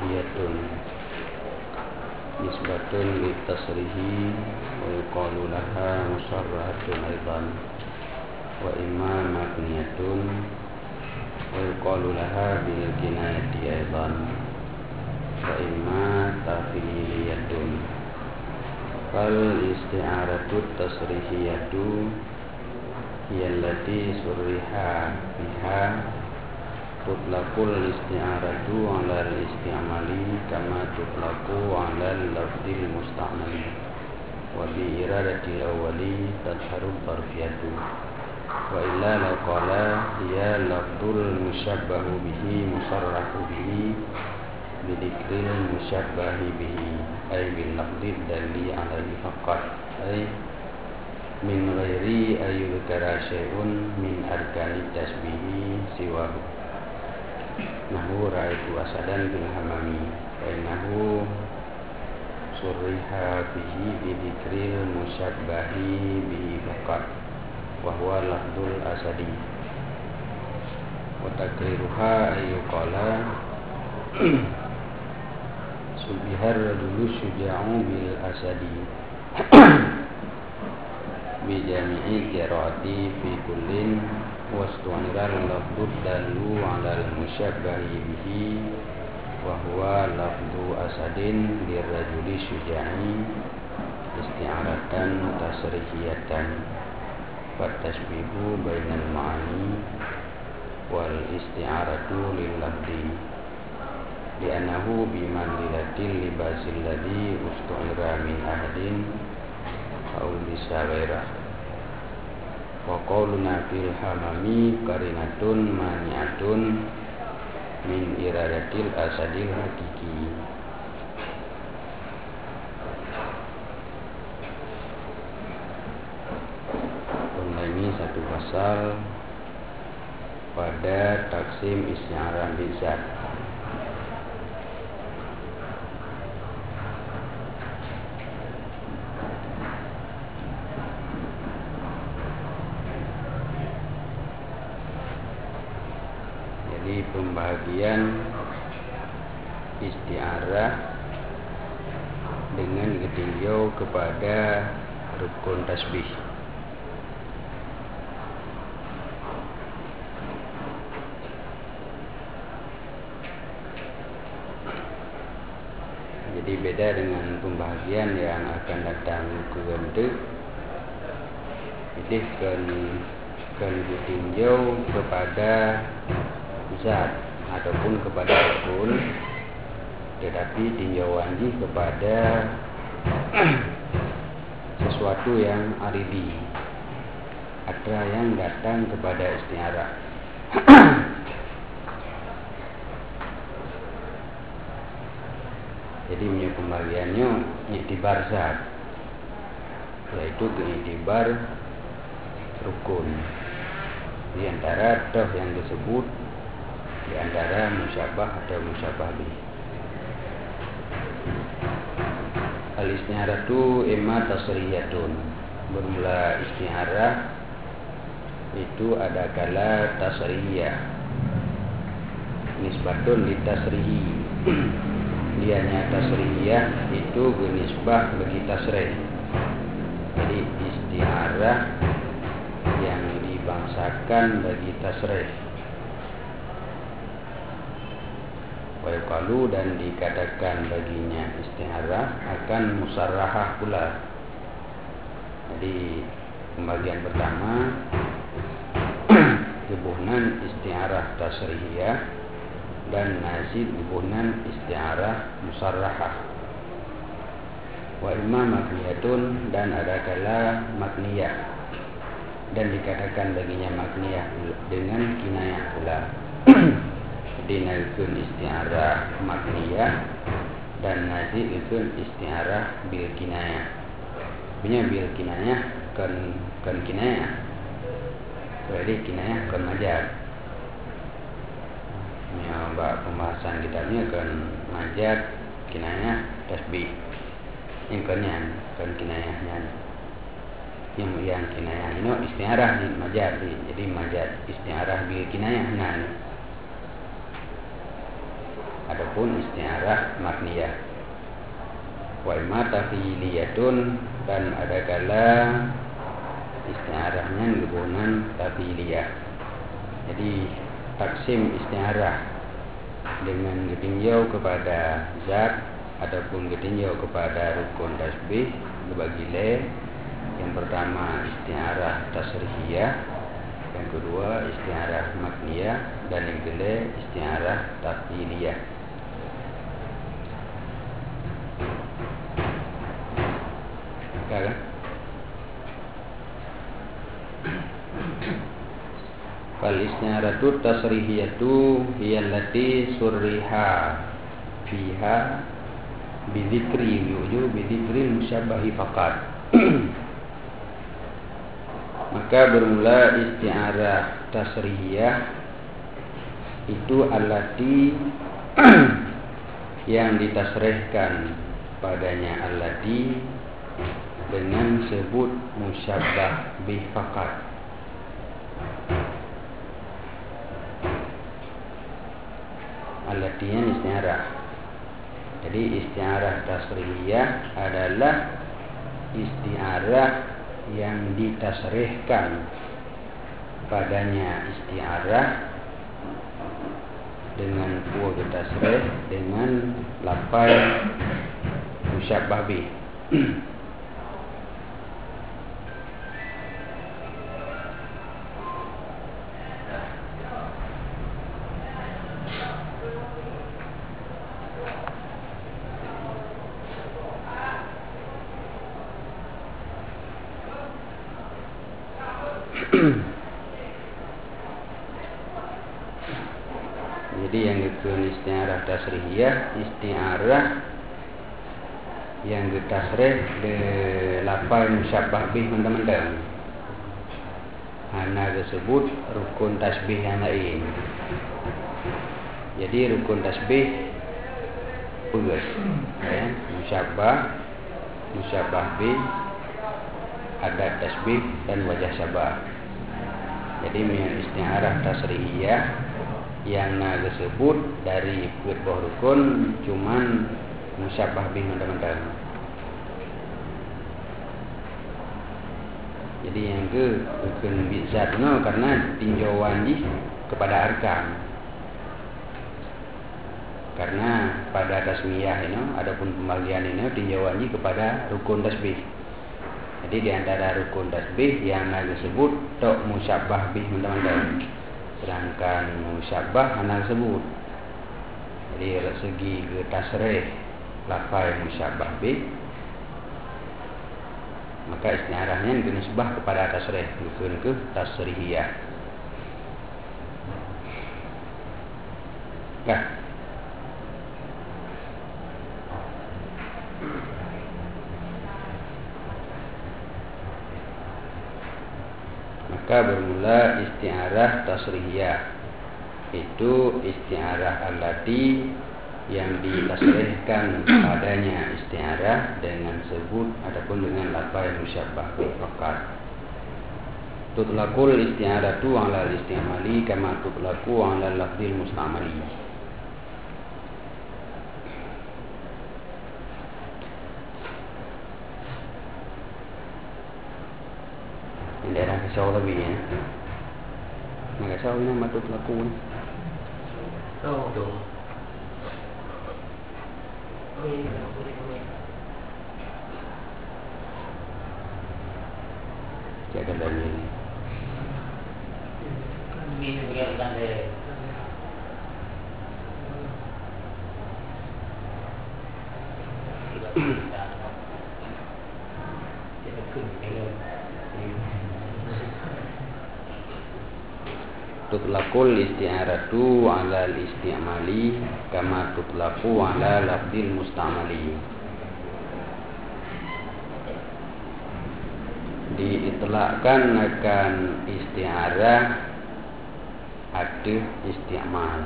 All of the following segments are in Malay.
tasrihiyatun nisbatun litasrihi wa yuqalu laha musarrahatun aidan wa imma mabniyatun wa yuqalu laha bil kinayati aidan wa imma tafiliyatun. Fal isti'aratu tasrihiyatu hiyallati surriha biha tutlaqul isti'aratu 'ala al-isti'mali kama tutlaqu 'ala al-lafzil musta'mali wa bi iradatil awwali tadharu tarfiyatu wa illa laqala hiya lafzul musyabbahu bihi musarrahu bihi bidikril musyabbahi bihi ay bil lafzid dalli 'alaihi faqat ay min ghairi ayyudhkara syai'un min arkani tasbihi siwahu. Nahu ra'aitu asadan bil hamami wa innahu surriha bihi bidikril musyabbahi bihi faqat wa huwa lafdul asadi wa takriruha ayyuqala subihar rajulu syuja'u bil asadi bi jami'i qiraati fi kullin wastu'niral lafdud dalu 'alal musyabbahi bihi wa huwa lafdu asadin lirrajuli syuja'i isti'aratan tasrihiyatan wa tashbihu bainal ma'ani wal isti'aratu lil lafdi li'annahu bimanzilatil libasil ladzi ustu'ira min ahadin aw bisawairah wa qawluna fil hamami qarinatun mani'atun min iradatil asadil hakiki. Ini satu pasal pada taksim isti'arah bizat. Pembahagian isti'arah dengan ditinjau kepada rukun tasbih. Jadi beda dengan pembahagian yang akan datang ke bentuk. Jadi kan ditinjau kepada zat ataupun kepada rukun, tetapi tinjauan kepada sesuatu yang aridi, ada yang datang kepada isti'arah. Jadi punya pembagiannya iktibar zat, yaitu keiktibar rukun. Di antara toh yang disebut di antara musyabah atau musyabah bih. Al-isti'aratu imma tasrihiyatun. Bermula isti'arah itu ada kala tasrihiyah. Nisbatun li tasrihi. Dianya tasrihiyah itu benisbah bagi tasrih. Jadi isti'arah yang dibangsakan bagi tasrih. Wayuqalu dan dikatakan baginya isti'arah akan musarrahah pula. Jadi pembagian pertama hubungan isti'arah tasrihiyah dan nazid hubungan isti'arah musarrahah. Wa imma makniyatun dan ada kala makniyah dan dikatakan baginya makniyah dengan kinayah pula. Dinalkun isti'arah makniyah dan nazid itu isti'arah bil kinayah. Punya bil kinayah kan kinayah. Jadi kinayah kan majaz. Ya, pembahasan kita ni kan majaz, kinayah, tasbih. Ini kan kinayahnya. Yang kinayah ini isti'arah ni majaz. Jadi majaz isti'arah bil kinayah nah. adapun isti'arah makniyah. Wa imma tafiliyatun, dan ada kala isti'arahnya hubungan tafiliyah. Jadi taksim isti'arah dengan ditinjau kepada zat ataupun ditinjau kepada rukun tasbih dibagi le. Yang pertama isti'arah tasrihiyah, yang kedua isti'arah makniyah, dan yang ketiga isti'arah tafiliyah. Kan? Fal isti'aratu tasrihiyatu hiya allati surriha fiha bidzikri musyabahi faqat. Maka bermula isti'arah tasrihiyah itu allati yang ditasrihkan padanya allati dengan sebut musyabah bih faqat. Allatinya isti'arah. Jadi isti'arah tasrihiyah adalah isti'arah yang ditasrihkan padanya isti'arah dengan kuwa tasrih dengan lafaz musyabah bih. Jadi yang itu isti'arah tasrihiyah, isti'arah yang ditasrih de lafaz musyabah bih mendam-mendam. Ana disebut rukun tasbih yang lain. Jadi rukun tasbih pugas, ya, musyabah bih, adat tasbih dan wajah syabah. Jadi min isti'arah tasrihiyah yang disebut dari buah rukun cuman musyabah bih mendam-mendam. Jadi yang ke rukun bizat no karena tinjauan di kepada arkan. Karena pada tasmiyah ini adapun pembagian ini tinjauan di kepada rukun tasbih. Jadi di antara rukun tasbih yang disebut tok musyabah bih mendam-mendam. Sedangkan musyabah anak sebut. Jadi dari segi ke tasrih lafaz musyabah bih, maka isti'arahnya dinisbah kepada tasrih, bukan ke tasrihiyah. Nah, maka bermula isti'arah tasrihiyah itu isti'arah allati yang ditasrihkan padanya isti'arah dengan sebut ataupun dengan lafaz musyabah bih faqat. Tutlaqul isti'aratu 'ala al-istimali kama tutlaqu 'ala al-lafzil mustamali. Daerah Kesau lebih ya. Nah Kesau ini matut laku. Oh, dong. Jaga lagi ini. Ini berkaitan dengan tutlaqul isti'aratu 'ala al-istimali kama tutlaqu 'ala lafzil mustamali. Diitlakkan akan isti'arah ada isti'mal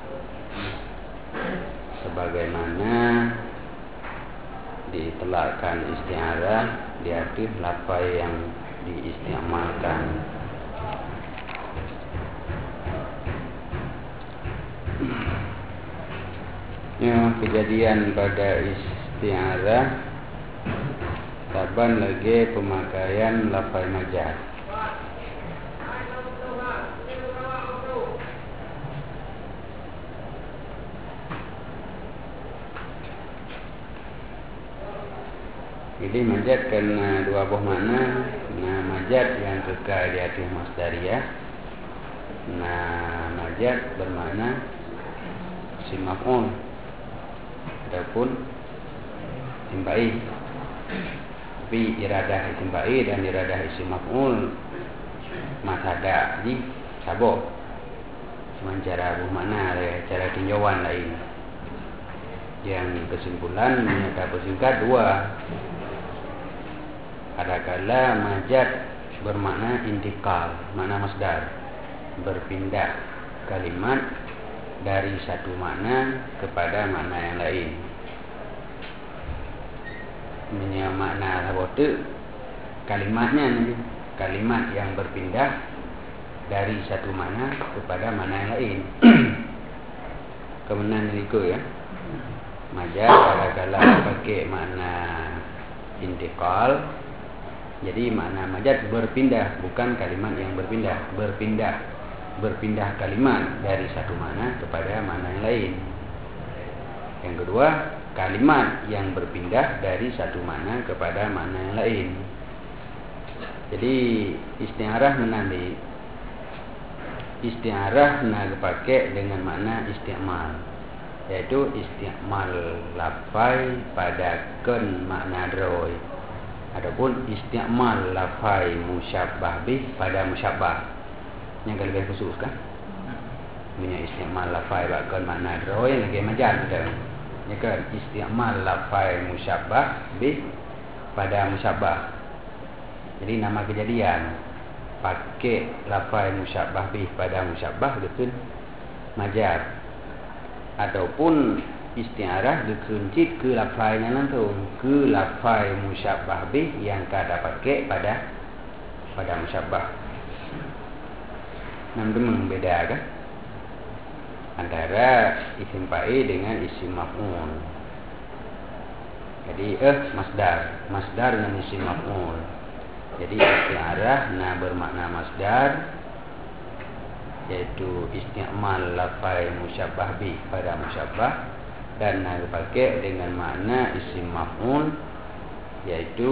sebagaimana diitlakkan isti'arah di atas lafaz yang diisti'malkan. Ya, kejadian pada isti'arah saban lagi pemakaian lafaz majaz. Jadi majaz kena dua buah makna. Nah, majaz yang kekal di atas masdariyah. Nah, majaz bermakna isim maf'ul ataupun isim fa'il. Tapi iradah isim fa'il dan iradah isim maf'ul masada di sabuk. Cuma cara buah makna, cara tinjauan lain. Yang kesimpulan menyata bersingkat dua. Adakala majaz bermakna intikal, makna masdar, berpindah kalimat dari satu makna kepada makna yang lain. Punya makna sabote kalimatnya nanti, kalimat yang berpindah dari satu makna kepada makna yang lain. Kemudian itu ya. Majaz kadang-kadang pakai makna intikal. Jadi makna majaz berpindah, bukan kalimat yang berpindah, berpindah kalimat dari satu makna kepada makna yang lain. Yang kedua, kalimat yang berpindah dari satu makna kepada makna yang lain. Jadi isti'arah menandai. Isti'arah nak dipakai dengan makna isti'mal, yaitu isti'mal lafai pada kun makna droi, adapun isti'mal lafai musyabbah bih pada musyabbah. Yang lebih khusus kan? Punya isti'mal lafai pada kun makna droi lagi majaz kita. Ya kan? Isti'mal lafai musyabbah bih pada musyabbah. Jadi nama kejadian pakai lafai musyabbah bih pada musyabbah betul majaz. Ataupun isti'arah dikuncit ke lafaznya langsung, ke lafaz musyabbah bih yang kada pakai pada musyabbah. Nampak membeda kan antara isim fa'il dengan isim maf'ul. Jadi masdar dengan isim maf'ul. Jadi isti'arah bermakna masdar, yaitu isti'mal lafaz musyabbah bih pada musyabbah, dan dipakai dengan makna isim maf'ul, yaitu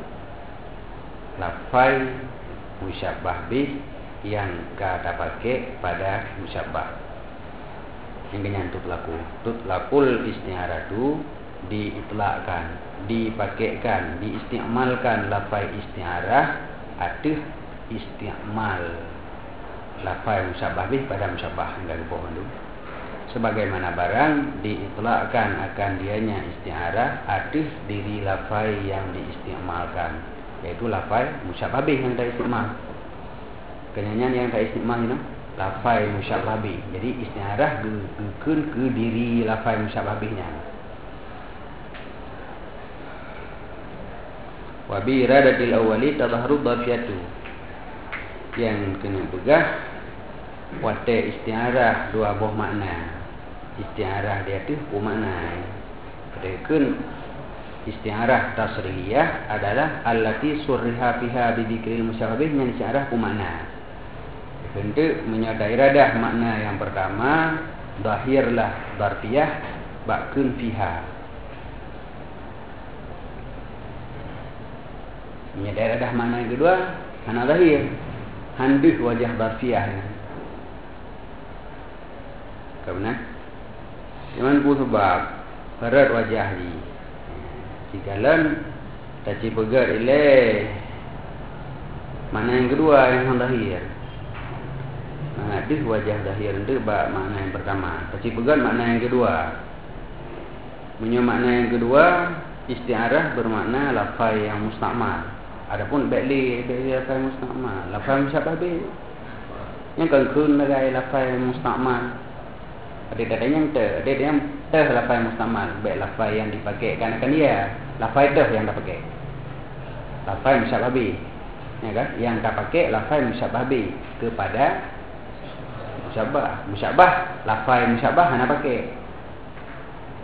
lafaz musyabbah bih yang kada pakai pada musyabbah. Yang kenyang tutlaqul isti'aratu diitlaqkan, dipakaikan, diisti'malkan lafaz isti'arah atas isti'mal lafaz musyabbah bih pada musyabbah. Enggak bohong tu. Sebagaimana barang diitlaqkan akan dianya isti'arah atas diri lafaz yang diisti'malkan, yaitu lafaz musyabbah bih yang tak isti'mal. Kenyanyian yang tak isti'mal itu lafaz musyabbah bih. Jadi isti'arah dikeun ke diri lafaz musyabbah bihnya. Wa bi iradatil awwali tadhharu dhafiyatu. Yang kena begah wate isti'arah dua buah makna. Isti'arah dia tu makna. Kedekeun isti'arah tasrihiyah adalah allati surriha fiha bi dzikril musyabbah yang isti'arah makna. Bentuk menyadari iradah makna yang pertama zahirlah dzarfiyah ba'kun fiha. Menyadari iradah makna yang kedua hana zahir, handih wajah dzarfiyah. Kemudian cuman pun sebab berat wajah ni jikalan taci pegat ileh mana yang kedua yang zahir. Hadis wajah zahir itu makna yang pertama, taci pegat makna yang kedua. Punya makna yang kedua isti'arah bermakna lafaz yang musta'mal. Adapun ba'li lafaz musta'mal, lafaz musyabbah bih yang kan lagai lafaz musta'mal. Ada yang lafaz musta'mal, baik lafaz yang dipakai kan dia, lafaz yang dipakai. Lafaz musyabbah bih. Ya kan? Yang tak pakai lafaz musyabbah bih kepada musyabbah. Musyabbah lafaz musyabbah hana pakai.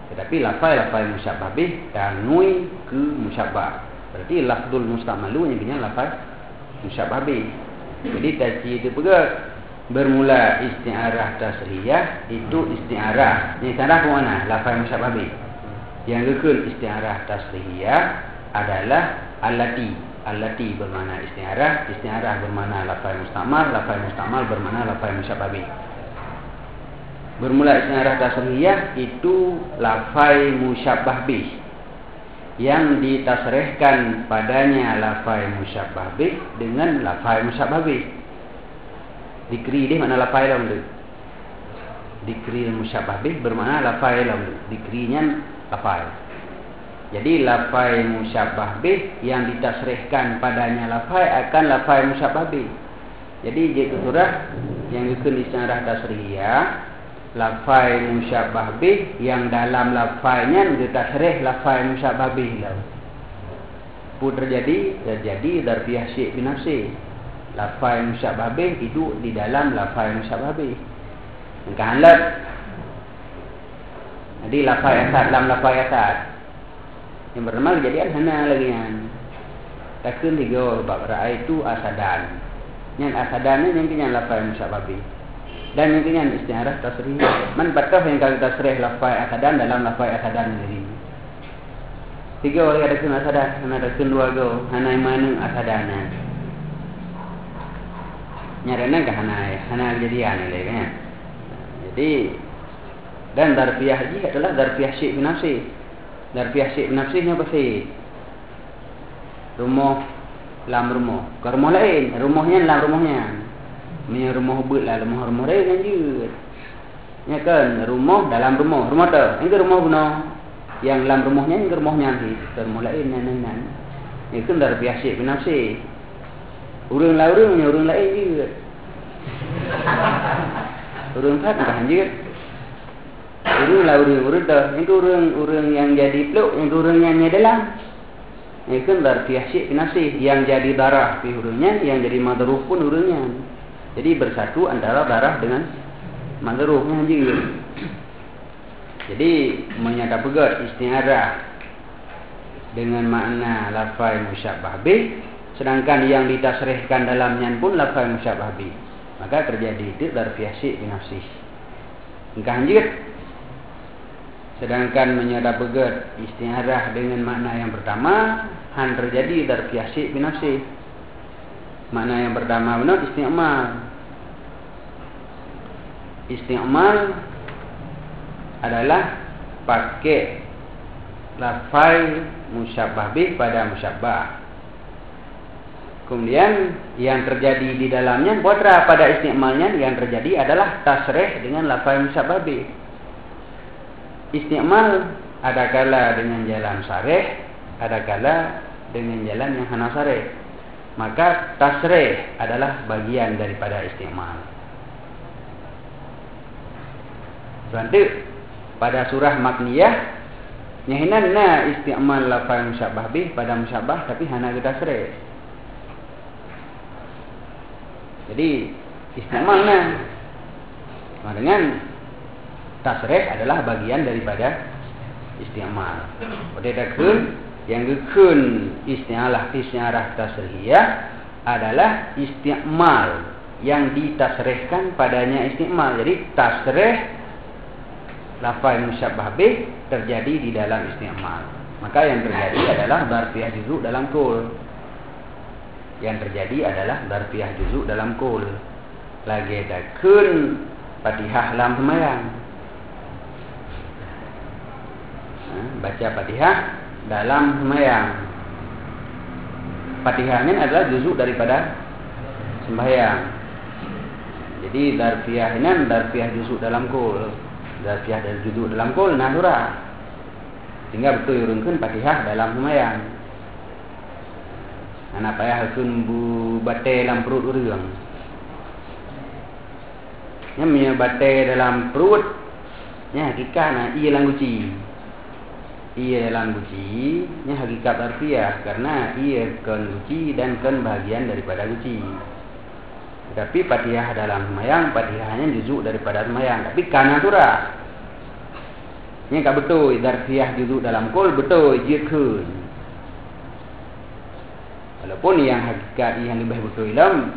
Tetapi lafaz musyabbah bih tanui ke musyabbah. Berarti lafzul mustamalu yang punya lafaz musyabbah bih. Jadi tadi itu juga bermula isti'arah tasrihiyah itu isti'arah. Ini isti'arah ke mana? Lafaz musyabbah bih. Yang kedua isti'arah tasrihiyah adalah allati bermakna isti'arah bermakna lafaz mustamal bermakna lafaz musyabbah bih. Bermula isti'arah tasrihiyah itu lafaz musyabbah bih yang ditasrihkan padanya lafaz musyabbah bih dengan lafaz musyabbah bih. Dikri dia mana lafaz dalam tu. Dikri musyabbah bih bermakna lafaz dalam tu. Dikrinya lafaz. Jadi lafaz musyabbah bih yang ditasrihkan padanya lafaz akan lafaz musyabbah bih. Jadi jika surah yang dikun isti'arah tasrihiyah lafaz musyabbah bih yang dalam lafaznya ditasrih lafaz musyabbah bih lah. Pun terjadi darfiyah syai' bin nafsi. Lafaz musyabbah bih itu di dalam lafaz musyabbah bih. Mengkahalat. Jadi lafaz asad dalam lafaz asad. Yang pertama kejadian hana lagi kan. Takun tiga bab ra'ai itu asadan. Yang asadan ni yang lafaz musyabbah bih. Dan yang kini isti'arah tasrihiyah. Man patah yang kalau tasrih lafaz asadan dalam lafaz asadan sendiri. Tiga orang ada kena asadan, ada kena dua go, hana mana asadanan. Nyarana ke hana kejadian ni kan. Jadi dan darfiyah haji adalah darfiyah syai' bin nafsi. Darfiyah syai' bin nafsi ni apa sih? Rumah lam rumah. Ke rumah lain, rumahnya lam rumahnya. Punya rumah hubut lah, rumah lain kan je. Ya kan, rumah dalam rumah. Rumah tu, yang ke rumah guna. Yang dalam rumahnya, yang ke rumahnya nanti. Ke rumah lain, nan. Ya kan, dari biasa binafsi. Urang lah urang lain je. Urang tak kan je. Urang lah urang tu. Yang ke urang yang jadi peluk, yang ke urang yang dalam. Ya kan, dari biasa binafsi. Yang jadi darah pi urangnya, yang jadi madruh pun urangnya. Jadi bersatu antara darah dengan madruhnya je. Jadi menyata pegat isti'arah dengan makna lafaz musyabbah bih, sedangkan yang ditasrihkan dalamnya pun lafaz musyabbah bih. Maka terjadi itu darfiyah syai' bin nafsi. Engkau lanjut. Sedangkan menyata pegat isti'arah dengan makna yang pertama han terjadi darfiyah syai' bin nafsi. Makna yang pertama benar isti'mal. Isti'mal adalah pakai lafaz musyabbah bih pada musyabbah. Kemudian yang terjadi di dalamnya potra pada isti'malnya yang terjadi adalah tasrih dengan lafaz musyabbah bih. Isti'mal ada kala dengan jalan sarih, ada kala dengan jalan yang hana sarih. Maka tasrih adalah bagian daripada isti'mal. Berarti pada surah Makniyah nyahinan na isti'mal lafaz musyabbah bih pada musyabbah tapi hana ke tasrih. Jadi isti'mal na dengan tasrih adalah bagian daripada isti'mal. Oleh dakun yang gekun isti'arah tasrihiyah adalah isti'mal yang ditasrihkan padanya isti'mal. Jadi tasrih lafaz musyabbah bih terjadi di dalam isti'mal. Maka yang terjadi adalah darfiyah juzuk dalam kul. Yang terjadi adalah darfiyah juzuk dalam kul. Lagi dakun Fatihah dalam sembahyang. Baca Fatihah dalam sembahyang. Fatihahnya adalah juzuk daripada sembahyang. Jadi darfiyah ini darfiyah juzuk dalam kul. Darfiyah dan juzuk dalam kul nah surah. Sehingga betul yurunkan Fatihah dalam sembahyang. Anak payah sun bu batai dalam perut urang. Nya punya batai dalam perut. Nya hakikat nah ia dalam guci. Ia dalam guci, nya hakikat darfiyah karena ia kan guci dan kan bahagian daripada guci. Tapi Fatihah dalam sembahyang, Fatihahnya juzuk daripada sembahyang. Tapi kana surah. Nya ka betul darfiyah duduk dalam kul betul jikeun. Walaupun yang hakikat yang lebih betul dalam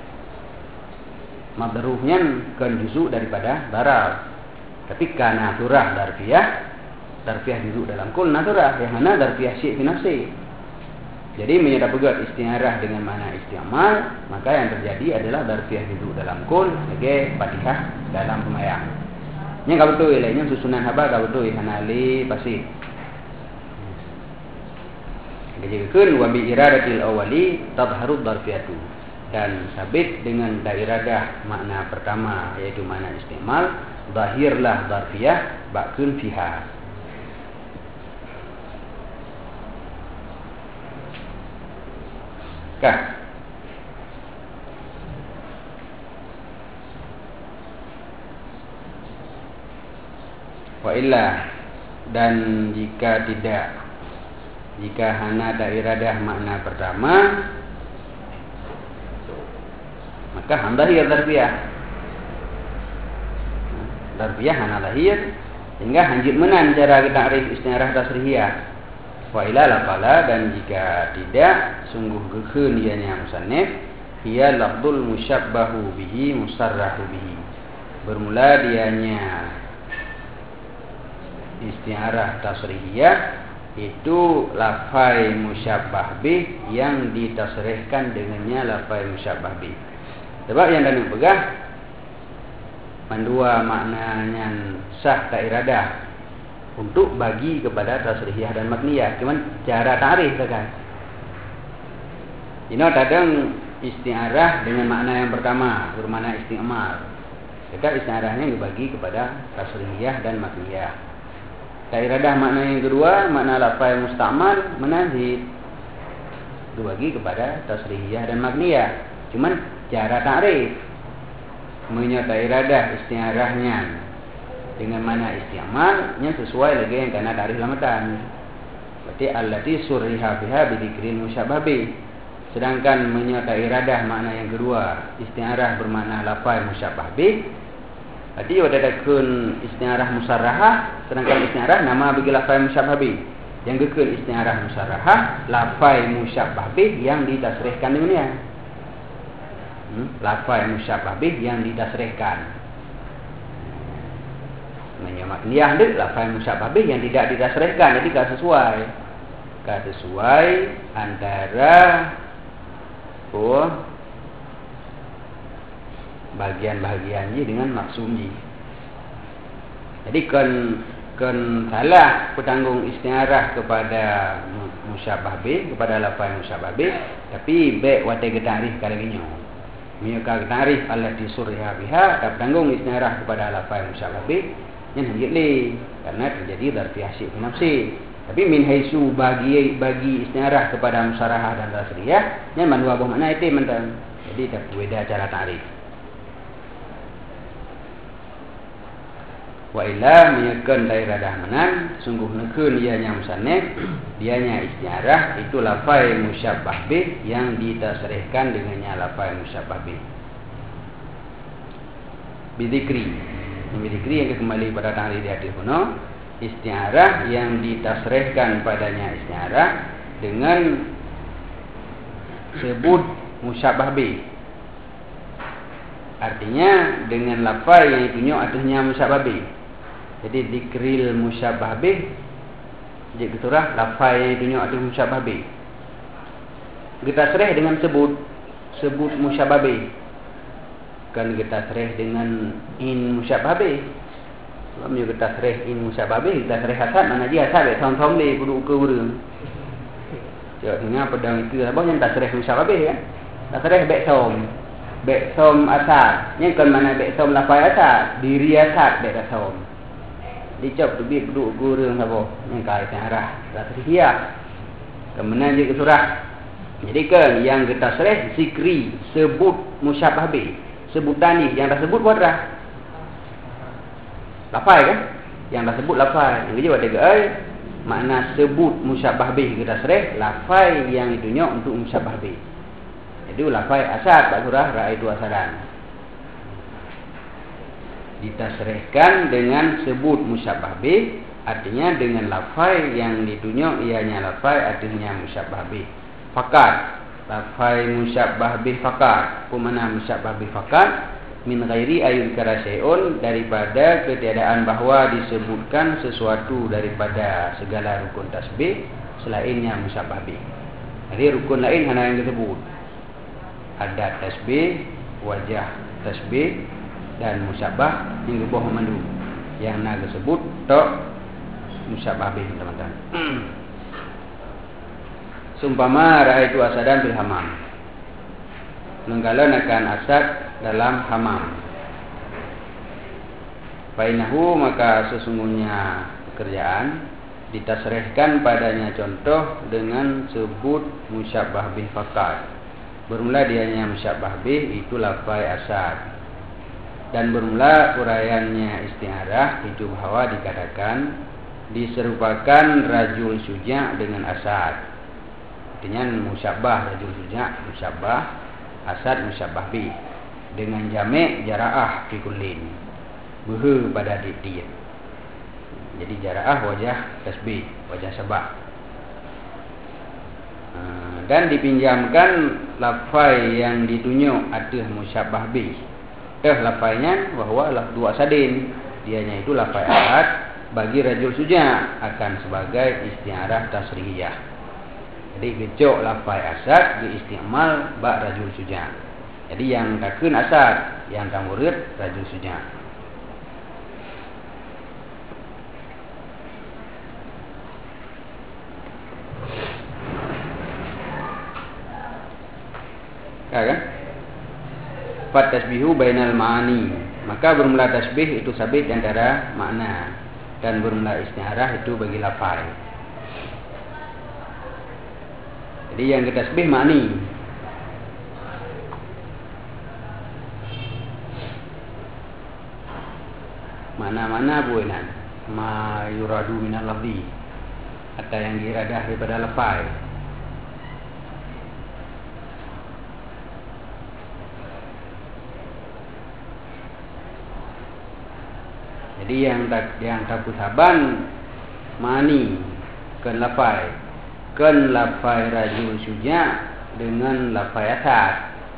madruhnya kan juzuk daripada darab. Tapi karena surah darfiyah duduk dalam kul naturah yang mana darfiyah syai' fi nafsi. Jadi menyadap pegat isti'arah dengan mana isti'amal, maka yang terjadi adalah darfiyah duduk dalam kul sebagai fatihah dalam pemayang. Nya ka betul lainnya susunan haba ka betul hanali pasti. Dijadikan wa bi iradatil awali tadhharu darfiyatu, dan sabit dengan iradah makna pertama yaitu makna istimal, zahirlah darfiyah ba'kun fiha. Kah? Wa illa, dan jika tidak, jika hana iradah makna pertama, maka hamdahiyah darfiyah. Darfiyah hana lahir sehingga hanjit menan cara kita arif isti'arah tasrihiyah. Wa ila laqala, dan jika tidak sungguh gekeun ianya musannif, hiya lafdul musyabbahu bihi musarrahu bihi. Bermula dianya isti'arah tasrihiyah itu lafai musyabbah bih yang ditasrihkan dengannya lafai musyabbah bih. Sebab yang kami pegah mandua maknanya sah tak iradah untuk bagi kepada tasrihiyah dan makniyah. Cuman cara ta'rif kan. Ini kadang isti'arah dengan makna yang pertama bermakna isti'mal. Maka isti'arahnya dibagi kepada tasrihiyah dan makniyah. Iradah makna yang kedua, makna lafaz musta'mal menazid, dibagi kepada tasrihiyah dan makniyah. Cuman cara ta'rif menyata iradah isti'arahnya dengan mana isti'malnya sesuai lagi yang kena ta'rif lamatan. Berarti allati surriha biha bidzikril musyabbah bih. Sedangkan menyata iradah makna yang kedua, isti'arah bermakna lafaz musyabbah bih. Berarti wadadakun isti'arah musarrahah, sedangkan isti'arah nama bagi lafai musyabbah bih. Yang gekun isti'arah musarrahah, lafai musyabbah bih yang ditasrihkan dengannya. Lafai musyabbah bih yang ditasrihkan. Makniyah dik lafai musyabbah bih yang tidak ditasrihkan, jadi tak sesuai. Tak sesuai antara bagian-bagiannya dengan maksumnya. Jadi kan salah petanggung isti'arah kepada musyabbah bih, kepada lafaz musyabbah bih, tapi baik wate ta'rif kalaginyo. Miyaka ta'rif allati surriha biha, tak petanggung isti'arah kepada lafaz musyabbah bih, yang hajili karena terjadi darfiyah syai' fi nafsi. Tapi min haisu bagi isti'arah kepada musarahah dan tasrihiyah, yang mandua makna itu mentan. Jadi tak beda cara ta'rif. Wa illa miyakan iradah menan sungguh nekeun ianya musannif dianya isti'arah itu lafai musyabbah bih yang ditasrihkan dengannya lafai musyabbah bih bidzikri. Bidzikri yang kembali pada ta'rif di hadis kuno, isti'arah yang ditasrihkan padanya isti'arah dengan sebut musyabbah bih, artinya dengan lafai yang itunya artinya musyabbah bih. Jadi dikril musyabbah bih, jadi keturah lafaz yang tunjuk ada musyabbah bih. Kita sereh dengan sebut musyabbah bih. Kan kita sereh dengan in musyabbah bih. Sebab kita sereh in musyabbah bih, kita sereh hasad mana dia hasad thom le kudu ke urang. Ya dengar pedang itu apa yang tak sereh musyabbah bih kan? Tak sereh bek som asad. Yang kan mana bek som lafaz asad, diri asad bek som. Dicap tu bi duduk gurung apa yang kaitan arah tasrihiyah kemudian juga surah. Jadi kan yang kita sereh zikri sebut musyabbah bih, sebutan ni yang dah sebut wadrah lafaz kan, yang dah sebut lafaz yang dia ada makna sebut musyabbah bih kita sereh lafaz yang itunya untuk musyabbah bih. Jadi lafaz asad bak surah raaitu asadan ditasrihkan dengan sebut musyabbah bih Artinya dengan lafai yang ditunjuk ianya lafai artinya musyabbah bih. Fakat lafai musyabbah bih fakat. Kumana musyabbah bih fakat min ghairi ayudkara syai'un, daripada ketiadaan bahwa disebutkan sesuatu daripada segala rukun tasbih selainnya musyabbah bih. Jadi rukun lain hanya yang disebut. Adat tasbih, wajah tasbih dan musyabbah hingga buah mandu. Yang nak disebut tok musyabbah bih teman-teman. Sumpama raaitu asadan fil hamam. Menggalan akan asad dalam hamam. Fainahu, maka sesungguhnya pekerjaan ditasrihkan padanya contoh dengan sebut musyabbah bih fakat. Bermula dianya musyabbah bih itu lafai asad. Dan bermula uraiannya isti'arah itu bahwa dikatakan diserupakan rajul suja' dengan asad. Artinya musyabbah rajul suja', musyabbah asad, musyabbah bih. Dengan jamek jara'ah fi kullin. Buhu pada tiap. Jadi jara'ah wajah tasbih, wajah sabah. Dan dipinjamkan lafai yang ditunjuk atas musyabbah bih. Lafainya bahwa dua asadin. Dianya itu lafai asad bagi rajul suja' akan sebagai isti'arah tasrihiyah. Jadi becok lafai asad diistimal bak rajul suja'. Jadi yang takun asad, yang tamurid rajul suja'. Kan? Fat tasbihu bainal ma'ani. Maka bermula tasbih itu sabit antara makna, dan bermula isti'arah itu bagi lafai. Jadi yang tasbih ma'ni. Mana-mana buenan ma yuradu minal lafzi, atau yang diradah daripada lafai. Jadi yang takusaban mani kan lafai, kan lafai rajul suja' dengan lafai asad.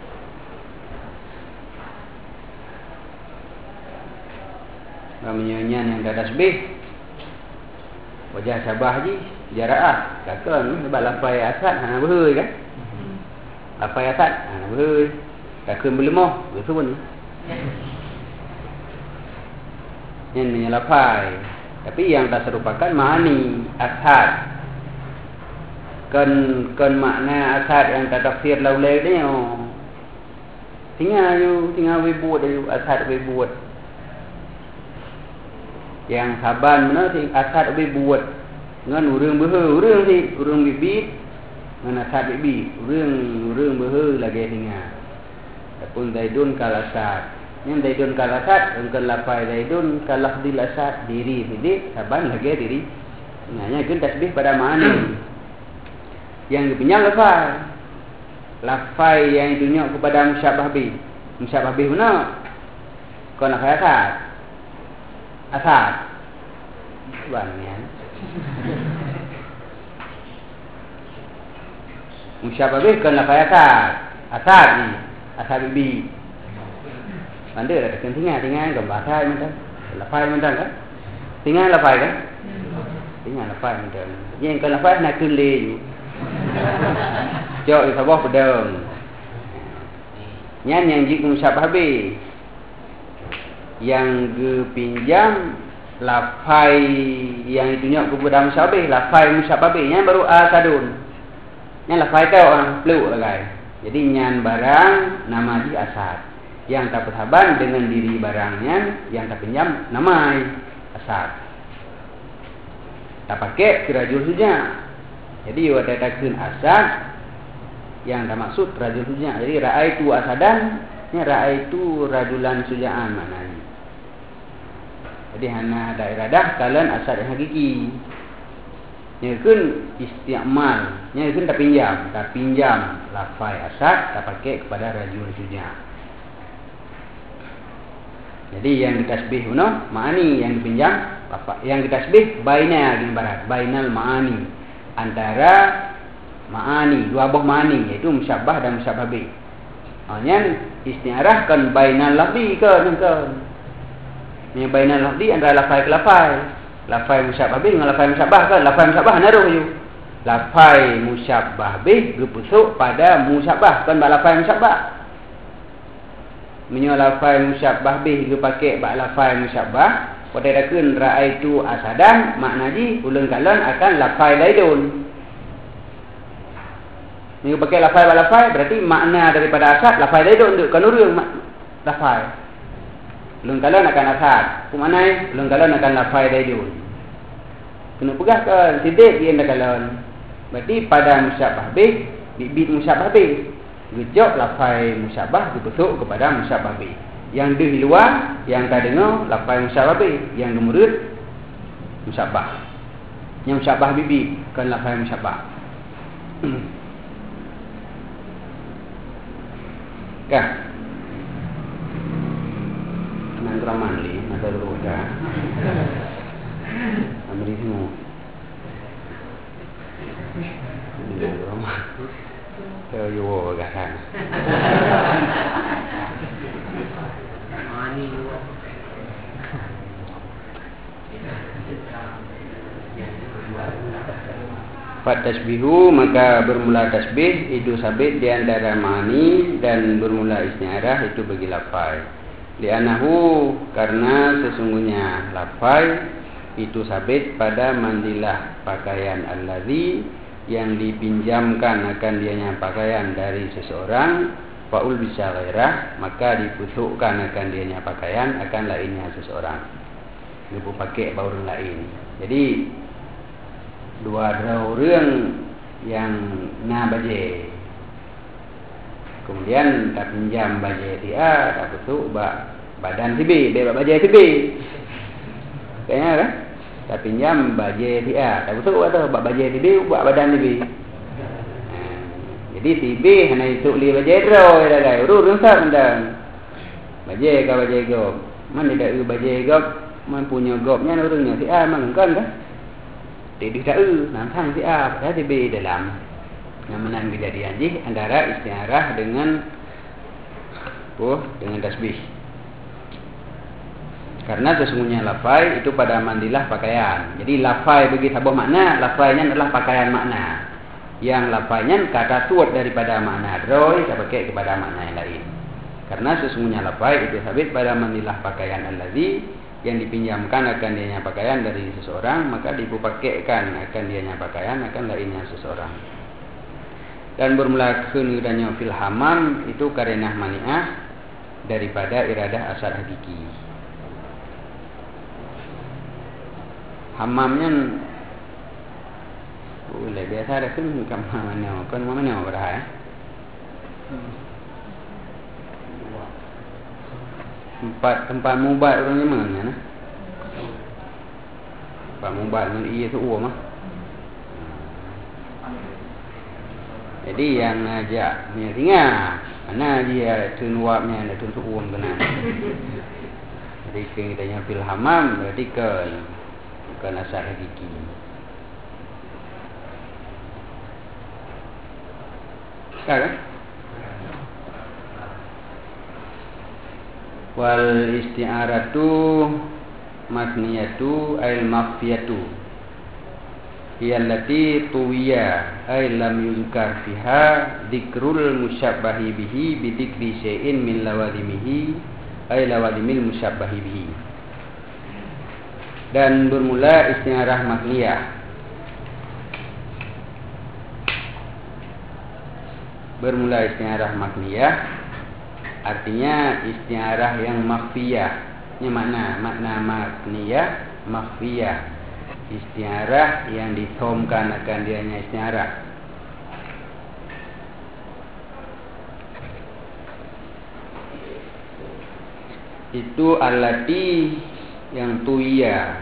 Namanya yang dah tasbih wajah sabah ji jara'ah takkan sebab lafai asad hana berhoi kan. Lafai asad hana berhoi takkan berlemah betul ni. Yang ni lafai, tapi yang tak serupakan ma'ani asad. Kan makna asad yang tak tafsir laulai dia. Tinggal buat dia asad buat. Yang saban mana si asad buat. Ngan urang behe, urang bibit, ngan asad bibit, urang behe lagi tinggal. Apun Zaidun kal asad. Yang Zaidun kal asad, engkau lafai Zaidun kal lafdil asad, diri sidik, saban lagi diri. Hanya kan tasbih pada ma'ani. Yang dipinjam lafai. Lafai yang ditunjuk kepada musyabbah bih. Musyabbah bih mana? Kau lafai asad. Asad. Banyak. Musyabbah bih kan lafai asad. Asad ni, asad bibit. Anda dah tinggal gambar saya macam lafai macam kan? Tinggal lafai kan? Tinggal lafai macam. Yang kalau lafai nak kulit. Jauh di bawah pedang. Yang jika musyabbah bih. Yang pinjam lafai yang ditunjuk kepada musyabbah bih, lafai musyabbah bih yang baru asadun. Yang lafai tahu orang peluk lagi. Jadi nyan barang nama di asad. Yang tak bersahabat dengan diri barangnya, yang tak pinjam namai asad. Tak pakai kirajul suja'. Jadi ada takun asad yang tak maksud rajul suja'. Jadi ra'aitu asadan, ni ra'aitu rajulan suja'an maknanya. Jadi hanya ada iradah kalian asad yang hakiki. Ni kan isti'mal, ni kan tak pinjam lafai asad tak pakai kepada rajul suja'. Jadi yang ditasbih mana? Ma'ani yang dipinjam yang ditasbih baina gini barat, bainal ma'ani, antara ma'ani, dua buah ma'ani, yaitu musyabbah dan musyabbah bih. Hanya isti'arah kan bainal lafzi kan. Ni bainal lafzi antara lafaz ke lafaz. Lafaz musyabbah bih dengan lafaz musyabbah kan. Lafaz musyabbah naruh you. Lafaz musyabbah bih berpusuk pada musyabbah kan bak lafaz musyabbah. Menyo lafaz musyabbah bih dia pakai bak lafaz musyabbah. Pada dakun raaitu asadan makna ji ulun kalon akan lafaz laidun. Ni pakai lafaz bak lafaz berarti makna daripada asad lafaz laidun untuk kanurung lafaz. Ulun kalon akan asad. Kumanai ulun kalon akan lafaz laidun. Kena pegah kan sidik dia nak kalon. Berarti pada musyabbah bih bibit musyabbah bih. Gejok lafaz musyabbah dibentuk kepada musyabbah bih. Yang di luar, yang tak dengar lafaz musyabbah bih, yang gemurut musyabbah. Yang musyabbah bibi kan lafaz musyabbah. Kah? Nang raman li, mata roda. Amri semua. Ini raman. Yo gasan. Fatasbihu maka bermula tasbih itu sabit di antara ma'ani dan bermula isti'arah itu bagi lafaz. Li'annahu karena sesungguhnya lafaz itu sabit pada mandilah pakaian allazi yang dipinjamkan akan dianya pakaian dari seseorang. Fa'ul bisa ghairah maka dipusukkan akan dianya pakaian akan lainnya seseorang. Dia pakai bau orang lain. Jadi dua orang yang na baje. Kemudian tak pinjam baje dia, tak pusuk badan si B, dia baje si B. Kayaknya kan? Tak pinjam baje dia, tak pusuk atau baje si B, buat badan si B. Jadi si B hanya itu li baje ro dah guys. Urus sah mendang. Baje ka baje gop. Man tidak baje gop, man punya gopnya urangnya si A mang kan kan? Dia tak nantang si A, pada si B dalam yang menang kejadian ji antara isti'arah dengan dengan tasbih. Karena sesungguhnya lafaz itu pada mandilah pakaian. Jadi lafaz bagi sebuah makna, lafaznya adalah pakaian makna. Yang lafaznya kata suat daripada makna droi kita pakai kepada makna yang lain. Karena sesungguhnya lafaz itu sabit pada mandilah pakaian allazi yang dipinjamkan akan dianya pakaian dari seseorang, maka dipakaikan akan dianya pakaian akan lainnya seseorang. Dan bermula kenudannya fil hamam itu karenah mani'ah daripada iradah asal hakiki. Hamamnya boleh biasa ada kan mana berah ya. Tempat mubat orangnya mana nah? Tempat mubat dengan iya tu mah. Jadi yang ngajak ni tinggal mana dia tunuapnya ada tuntuk kena. Jadi kita nya fil hamam berarti bukan asal hakiki. Kan? Wal isti'aratu matniyatu al mafiyatu hiya allati tuwiya ay lam yuzkar fiha dzikrul musyabbahi bihi bi dzikri syai'in min lawadimihi ay lawadimil musyabbahi bihi. Dan bermula isti'arah makniyah. Bermula isti'arah makniyah artinya isti'arah yang makhfiyah. Ini makna makniyah makhfiyah. Isti'arah yang ditomkan akan dianya isti'arah. Itu alati yang tuya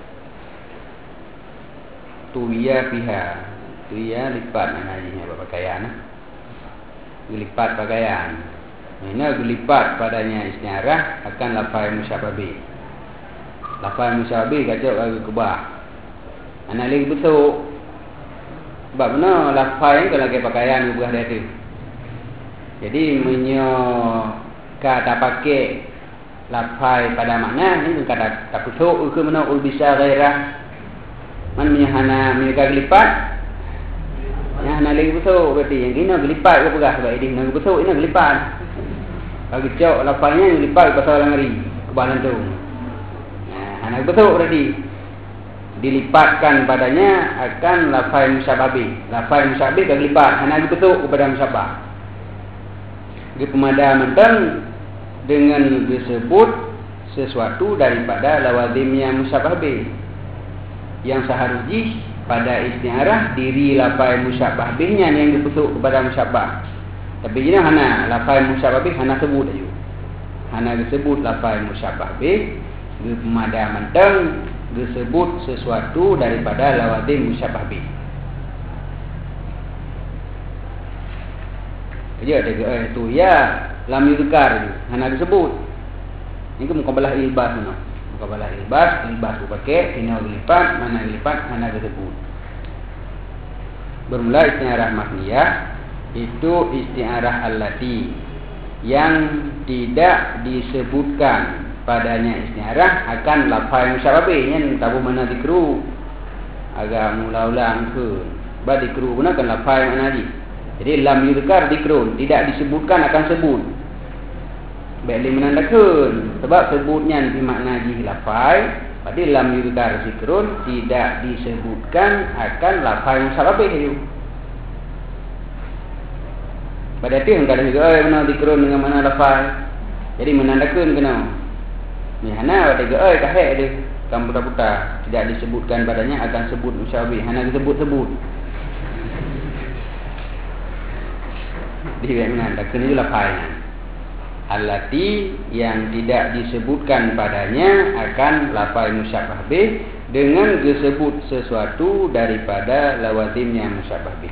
fiha. Tuya lipat namanya pakaian. Lipat pakaian. Ini lipat padanya isti'arah akan lafaz musyabbah bih. lafaz musyabih kacau lagi kebah. Anak lagi betul. Sebab mana lafaz yang kalau lagi pakaian ubah dia tu. Jadi kata pakai lafaz pada makna ni kata tak betul ke mana bisa gairah. Man menyahana mereka gelipat. Yang hana lagi betul berarti yang kena gelipat ke pegah sebab ini nak betul ini gelipat. Kalau jauh lafaznya gelipat pasal orang hari kebalan tu. Hana betul berarti dilipatkan padanya akan lafaz musyabih. Lafaz musyabih ke gelipat hana betul kepada musyabah. Di pemadaman dengan disebut sesuatu daripada lawazimnya musyabih yang seharusnya pada istiarah diri lafaz musyabahnya yang diputuk kepada musyabah. Tapi ini hana lafaz musyabah hana sebut aja. Hana disebut lafaz musyabah di pemadaman disebut sesuatu daripada lawazim musyabah. Dia ada tu ya lam yuzkar hana disebut. Ini ke mukabalah ilbas mana? Mukabalah ilbas tu pakai kena lipat, mana lipat hana disebut. Bermula isti'arah makniyah itu isti'arah allati yang tidak disebutkan padanya isti'arah akan lafaz musyabih yang tahu mana dikru agak mula-ulang ke ba dikru guna kan lafaz mana di. Jadi lam yuzkar dikrun tidak disebutkan akan sebut. Baik menandakan sebab sebutnya di makna di lafaz, pada lam yuzkar zikrun tidak disebutkan akan lafaz musyabih itu. Pada tu yang kadang juga mana zikrun dengan mana lafaz. Jadi menandakan kena. Ni hana pada juga kahek dia kan buta-buta tidak disebutkan padanya akan sebut musyabih. Hana disebut-sebut. Dia menandakan itu lafaznya. Allati yang tidak disebutkan padanya akan lafaz musyabih dengan disebut sesuatu daripada lawazimnya musyabih.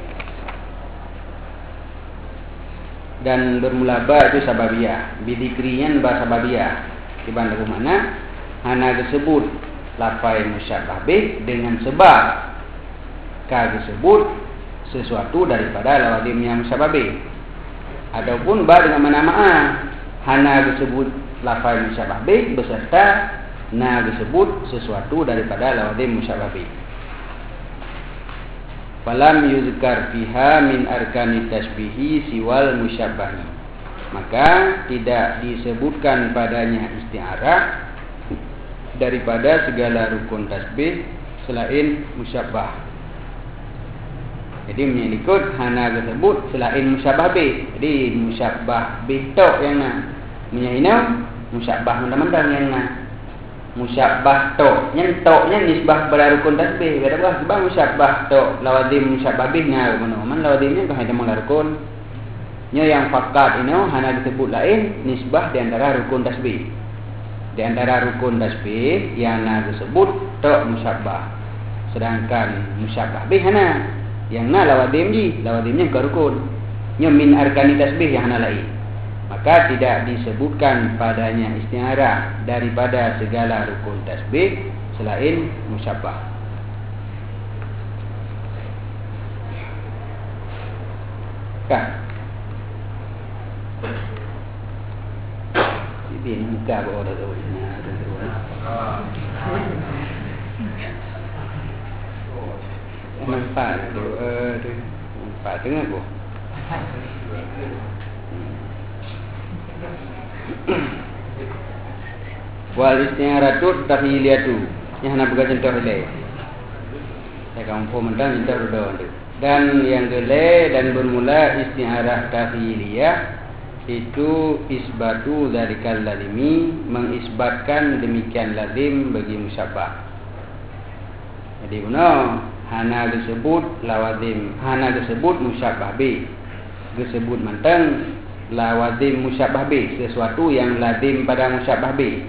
Dan bermula ba itu sababiyah, bidikriyan ba sababiyah. Tiban lagu mana hana disebut lafaz musyabih dengan sebab ka disebut sesuatu daripada lawazimnya musyabih. Ataupun ba dengan mana hana disebut lafaz musyabih beserta na disebut sesuatu daripada lawazim musyabih. Falam yuzkar fiha min arkani tasbihi siwal musyabahi. Maka tidak disebutkan padanya isti'arah daripada segala rukun tasbih selain musyabah. Jadi menyebut hana disebut selain musyabah bih. Jadi musyabah bih tok yang nak menyahina musyabah mentang-mentang yang nak musyabah tok. Yang toknya nisbah pada rukun tasbih. Kata apa? Sebab musyabah tok lawazim musyabah bih na mana? Man lawazimnya kan ada mengala rukun. Nya yang fakat ini hana disebut lain nisbah di antara rukun tasbih. Di antara rukun tasbih yang na disebut tok musyabah. Sedangkan musyabah bih hana yang na lawazimnya ke rukun. Nya min arkani tasbih yang hana lain. Maka tidak disebutkan padanya isti'arah daripada segala rukun tasbih selain musyabah. Kan? Ini muka bawa dah tahu. Manfaat tu, manfaat tengah bu. Wal isti'aratut tahiyatu yang nak berkata contoh le. Saya kamu pun mentang contoh doang tu. Dan yang gele dan bermula isti'arah tahiyah itu isbatu zalikal lazimi, mengisbatkan demikian lazim bagi musyabah. Jadi benar hana disebut lawazim, hana disebut musyabah bi. Disebut mentang lawazim musyabah bi, sesuatu yang lazim pada musyabah bi.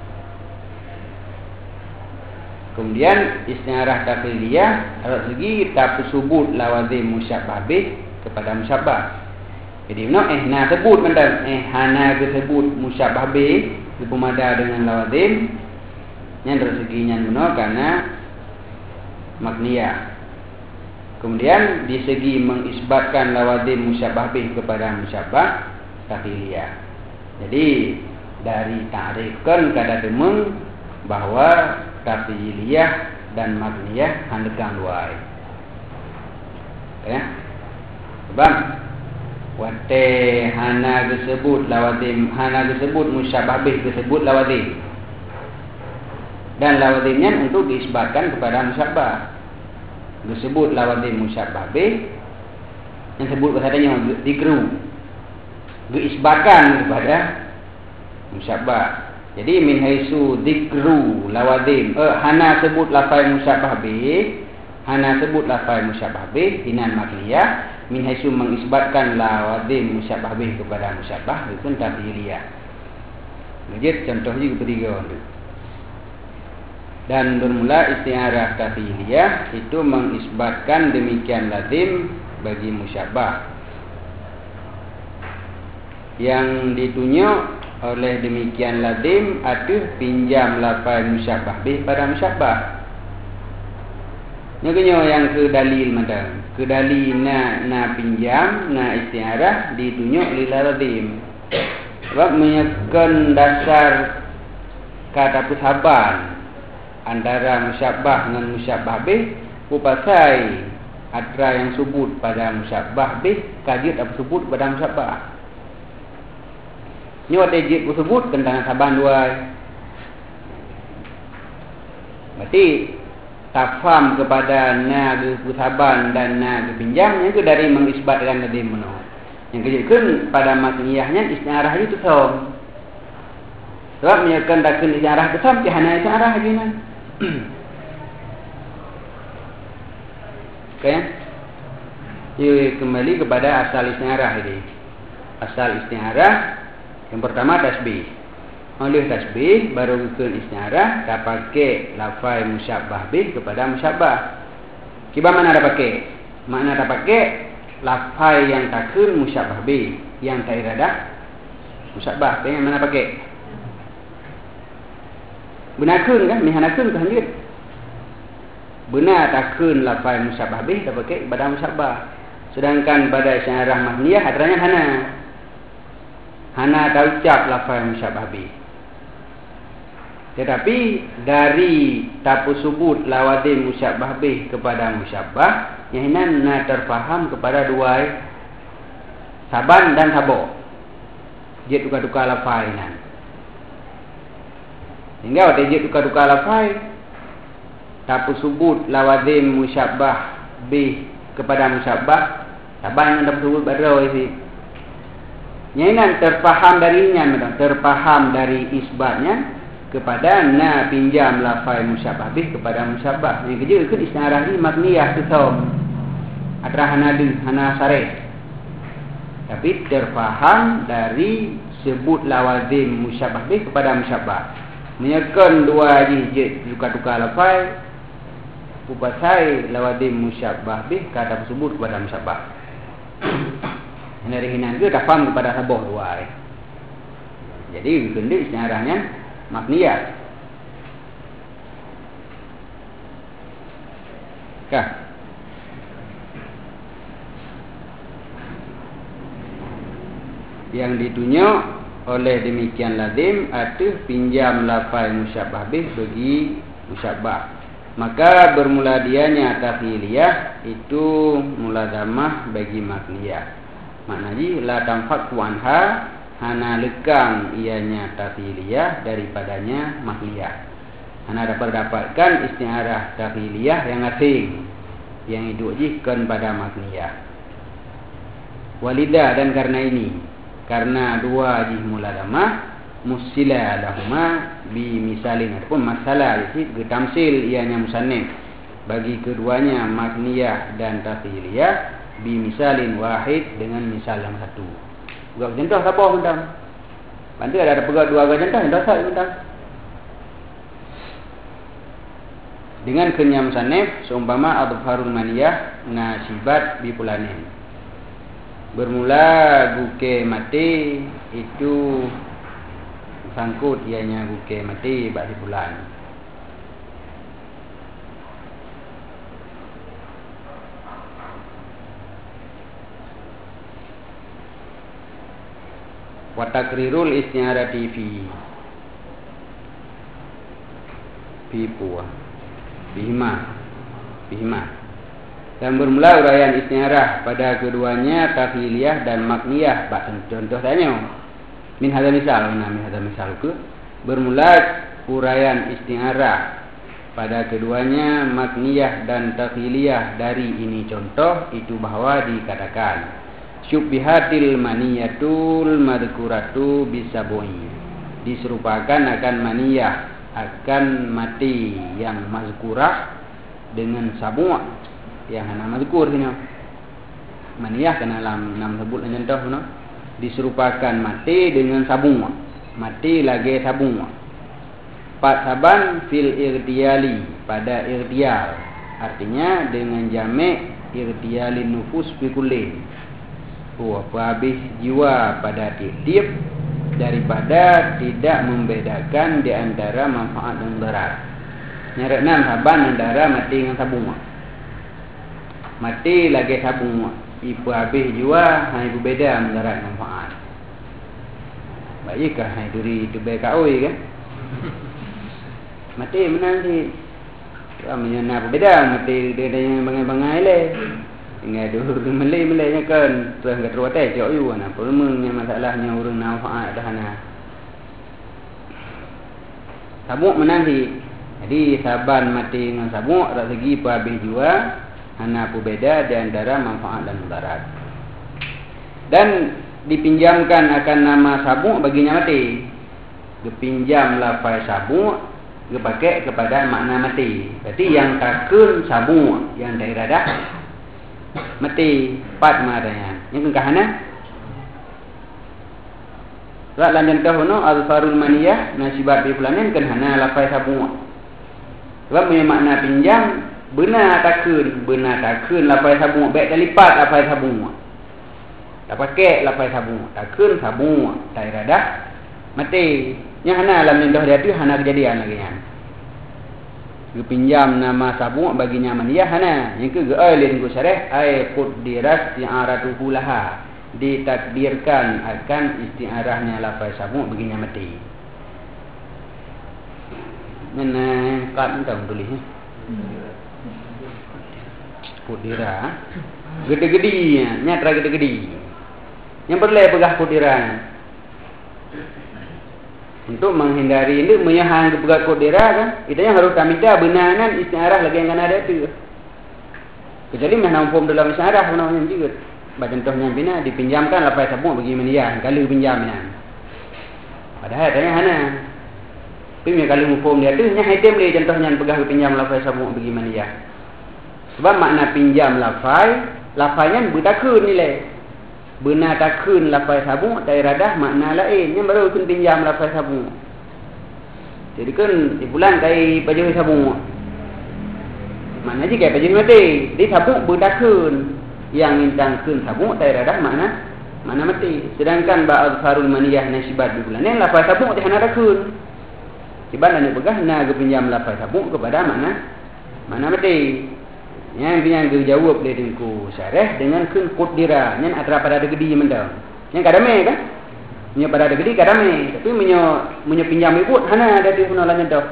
Kemudian isti'arah taqlidiyah harus segi tak sebut lawazim musyabah bi kepada musyabah. Jadi benar na sebut mentang hana disebut musyabah bi dipemada dengan lawazim Yang rezekinya guna karena makniyah. Kemudian di segi mengisbatkan lawadim musyabah bih kepada musyabah takhiliyah. Jadi dari ta'rifkan kada demeng bahwa takhiliyah dan makniyah handekang luai. Ya. Sebab wate hana disebut lawadim, hana disebut musyabah bih disebut lawadim. Dan lawadimnya untuk diisbatkan kepada musyabah. Disebut lawadim musyabah bih, yang sebut katanya dikru, diisbatkan kepada musyabah. Jadi min haisu dikru lawadim, hana sebut lafaz musyabah bih, hana sebut lafaz musyabah bih dinan makliyah, min haisu mengisbatkan lawadim musyabah bih kepada musyabah itu takhiliyah. Jadi contohnya ketiga itu. Dan bermula isti'arah takhiliyah itu mengisbatkan demikian lazim bagi musyabah yang ditunjuk oleh demikian lazim atuh pinjam lafaz musyabah bih pada musyabah. Nyaknya yang ke dalil macam ke dalil na pinjam na isti'arah ditunjuk lil lazim. Sebab menyekan dasar kata persahaban antara musyabah dengan musyabah bih upasai atra yang sebut pada musyabah bih kajit apa sebut pada musyabah. Ni ada jid sebut tentang saban dua. Berarti tafham kepada na saban dan na pinjam itu dari mengisbatkan tadi meno. Yang kejadian pada makniyahnya isti'arah itu som. Sebab menyekan takkan isti'arah itu som hanya isti'arah aja nan. Okay. Jadi kembali kepada asal isti'arah ini. Asal isti'arah yang pertama tasbih. Oleh tasbih baru bikin isti'arah dah pakai lafaz musyabah bih kepada musyabah. Kiba mana dah pakai? Makna dah pakai lafaz yang takun musyabah bih, yang tak iradah musyabah. Yang mana pakai? Benarkun kan? Mihanakun kan juga. Benar takun lafaz musyabah bih dah pakai pada musyabah. Sedangkan pada isti'arah makniyah adranya hana. Hana tak ucap lafaz musyabah bih. Tetapi dari tapu subut lawadim musyabah bih kepada musyabah, yang ini na terfaham kepada dua saban dan sabo. Dia tukar-tukar lafaz ini. Hingga ada dia tukar-tukar lafaz tapu subut lawadim musyabah bih kepada musyabah, saban yang tapu subut pada isi. Yang ini terfaham darinya, terfaham dari isbatnya kepada na pinjam lafaz musyabah bih kepada musyabah. Yang kejadian itu isti'arah ini makniyah tusom atra hana sarih. Tapi terfaham dari sebut lawadim musyabah bih kepada musyabah. Menyekan dua jid tukar-tukar lafaz upasai lawadim musyabah bih kata tersebut kepada musyabah. Dari hinan itu dah faham kepada saboh dua. Jadi kendi isti'arahnya makniyah. Kah? Yang ditunjuk oleh demikian lazim atuh pinjam lafaz musyabah bih bagi musyabah. Maka bermula dianya takhiliyah itu mulazamah bagi makniyah. Maknanya la tanfaqu anha hana lekang ianya takhiliyah daripadanya makliyah. Hana dapat dapatkan isti'arah takhiliyah yang asing yang diujikan pada makliyah. Walidah dan karena ini, karena dua jih muladamah musila lahuma bi misalin ataupun masalah itu tamsil ianya musannif bagi keduanya makliyah dan takhiliyah bi misalin wahid dengan misal yang satu. Dua contoh apa bentang? Bantu ada pegang dua contoh yang dosa bentang. Dengan kenyam sanef seumpama adharul maniyah nasibat bi pulanin. Bermula guke mati itu sangkut ianya guke mati bagi bulan. wa takrirul isti'arati bihima. Dan bermula uraian isti'arah pada keduanya takhiliyah dan makniyah. Contoh tanya min hadza misal ke bermula uraian isti'arah pada keduanya makniyah dan takhiliyah dari ini contoh itu bahwa dikatakan syubbihatil maniyatul madhkuratu bisabui, diserupakan akan maniyah akan mati yang mazkurah dengan sabu' yang hana mazkur sini. Maniyah kena dalam sebut contoh no, diserupakan mati dengan sabu', mati lagi sabu'. Saban fil irtiyali, pada irtiyal, artinya dengan jamek irtiyalin nufus fi kullin, habis jiwa pada tiap-tiap, daripada tidak membedakan di antara manfaat dan mudarat. Nyarekna saban antara mati dengan sabu', mati lagi sabu', ibu habis jiwa hanya ibu beda mudarat manfaat. Baiklah hai duri itu baik kaoi kan. Mati menang si menyana beda mati dengan bangai-bangai le. Ingat dulu melai-melainya kan terus enggak terwatai jauh you ana problemnya masalahnya urang manfaat dah ana. Sabuk menang si. Jadi saban mati dengan sabuk rak segi habis jua ana apa beda di antara manfaat dan mudarat. Dan dipinjamkan akan nama sabuk baginya mati. Dipinjam lafaz sabuk dipakai kepada makna mati. Berarti yang takun sabu, yang daerah dah mati, pat maknanya. Yang kehana rak lanjut ke hono al-farul maniyah nasibat bi fulanin kan hana lafaz sabu. Sebab punya makna pinjam benar takun lafaz sabu, baik lipat lafaz sabu. Tak pakai lafaz sabu, takun sabu, daerah dah mati. Yang hana dalam contoh dia tu hana kejadian lagi kan. Pinjam nama sabu baginya maniyah hana. Yang ke ailin ku syarah ay quddirat isti'aratuhu laha, ditakdirkan akan isti'arahnya lafaz sabu baginya mati. Mana kad entah tulis quddirat gede-gede nyatra gede-gede. Yang perlu pegah quddirat untuk menghindari ini menyahan kepegat kodera kan, kita yang harus tamida benaran istiarah lagi yang ada itu. Kecuali mana hukum dalam istiarah namanya juga. Contohnya bina dipinjamkan lafaz sabu bagi maniyah kalau pinjamnya. Padahal tanya hana. Tapi kalau hukum dia tu nya item dia contohnya pegang pinjam lafaz sabu bagi maniyah. Sebab makna pinjam lafaznya bertakun nilai. Benar takun lafaz sabu tak iradah makna lain yang baru kun pinjam lafaz sabu. Jadi kan dipulang kai baju sabu. Makna je kai baju mati. Di sabu bertakun yang intang kun sabu tak iradah makna mati. Sedangkan ba'al farul maniyah nasibat dipulang ni lafaz sabu tak hana takun. Sebab nak pegah nak pinjam lafaz sabu kepada makna mati. Yang dijawab dia dengan syarah dengan kun qudira yang antara pada gede mendang. Yang kadame kan? Nya pada gede kadame, tapi menyo pinjam ibu hana ada di punolan dah.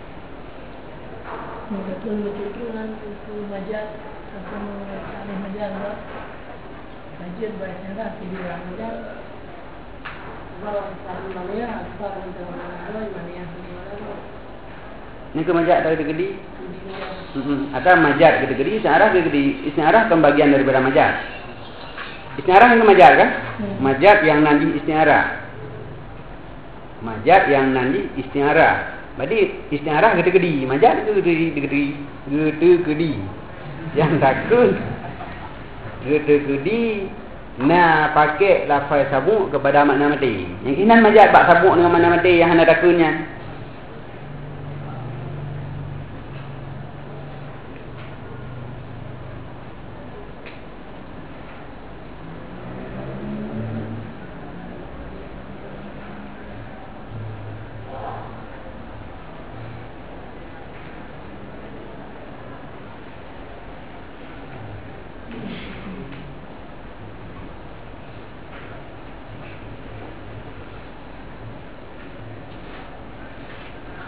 Betul kan itu majaz atau aneh majaz dah. Majaz bahasa tidak majaz. Kalau selalu malia atau kalau malia Ni ke majaz dari gede. Atau majaz gede-gede, istiarah pembagian daripada majaz. Istiarah yang majaz kan? Majaz yang nanti istiarah. Majaz yang nanti istiarah. Berarti istiarah gede-gede, majaz gede-gede. Yang takut gede-gede nak pakai lafaz sabu kepada makna mati. Yang kinan majaz bak sabu dengan makna mati yang hana takutnya.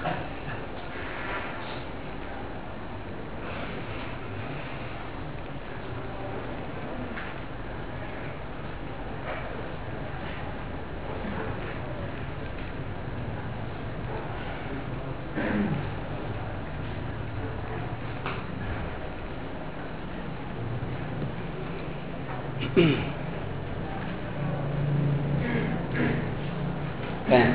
Kan?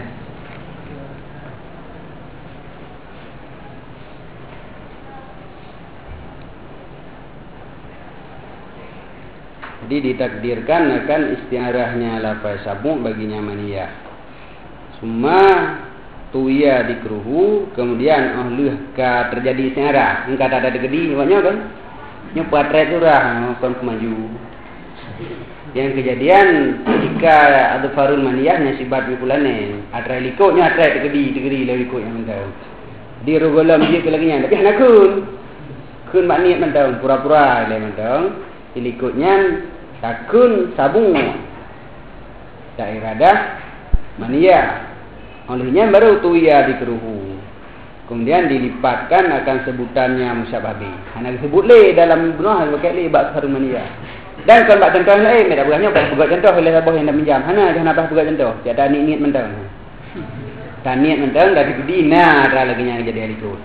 Jadi ditakdirkan akan istiarahnya lafaz sabuk baginya maniyah. Summa tuya dikruhu, kemudian ka terjadi istiarah. Engkau tak ada gedi banyak kan? Nyopat surah kon maju. Yang kejadian ketika ada farul maniyah nasibat bikulane atra likoknya atra tegedi likok yang mentau di rogolam dia kelaginya tapi anak kun makniat mentau pura-pura le mentau likoknya takun sabung tak irada maniyah olehnya baru tuya dikruhu kemudian dilipatkan akan sebutannya musyababi anak sebut le dalam benar pakai le bab farul maniyah. Dan kalau buat contoh lain, tak berani apa buat contoh oleh sabah yang nak pinjam. Hana jangan apa buat contoh. Tiada niat mentang. Dan niat mentang dari dina ada lagi yang jadi hari itu.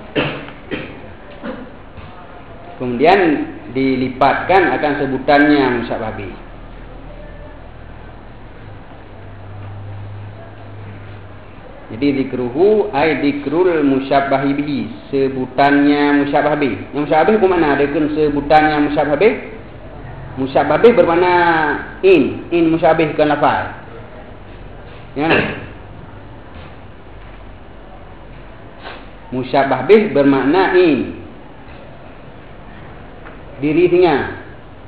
Kemudian dilipatkan akan sebutannya musyababi. Jadi dikruhu ay dikrul musyabahi bihi, sebutannya musyabahi. Yang musyabahi ke mana? Ada kan sebutannya musyabahi? Musyababih bermakna in musyabih kan lafaz. Ya. Musyababih bermakna in. Dirinya.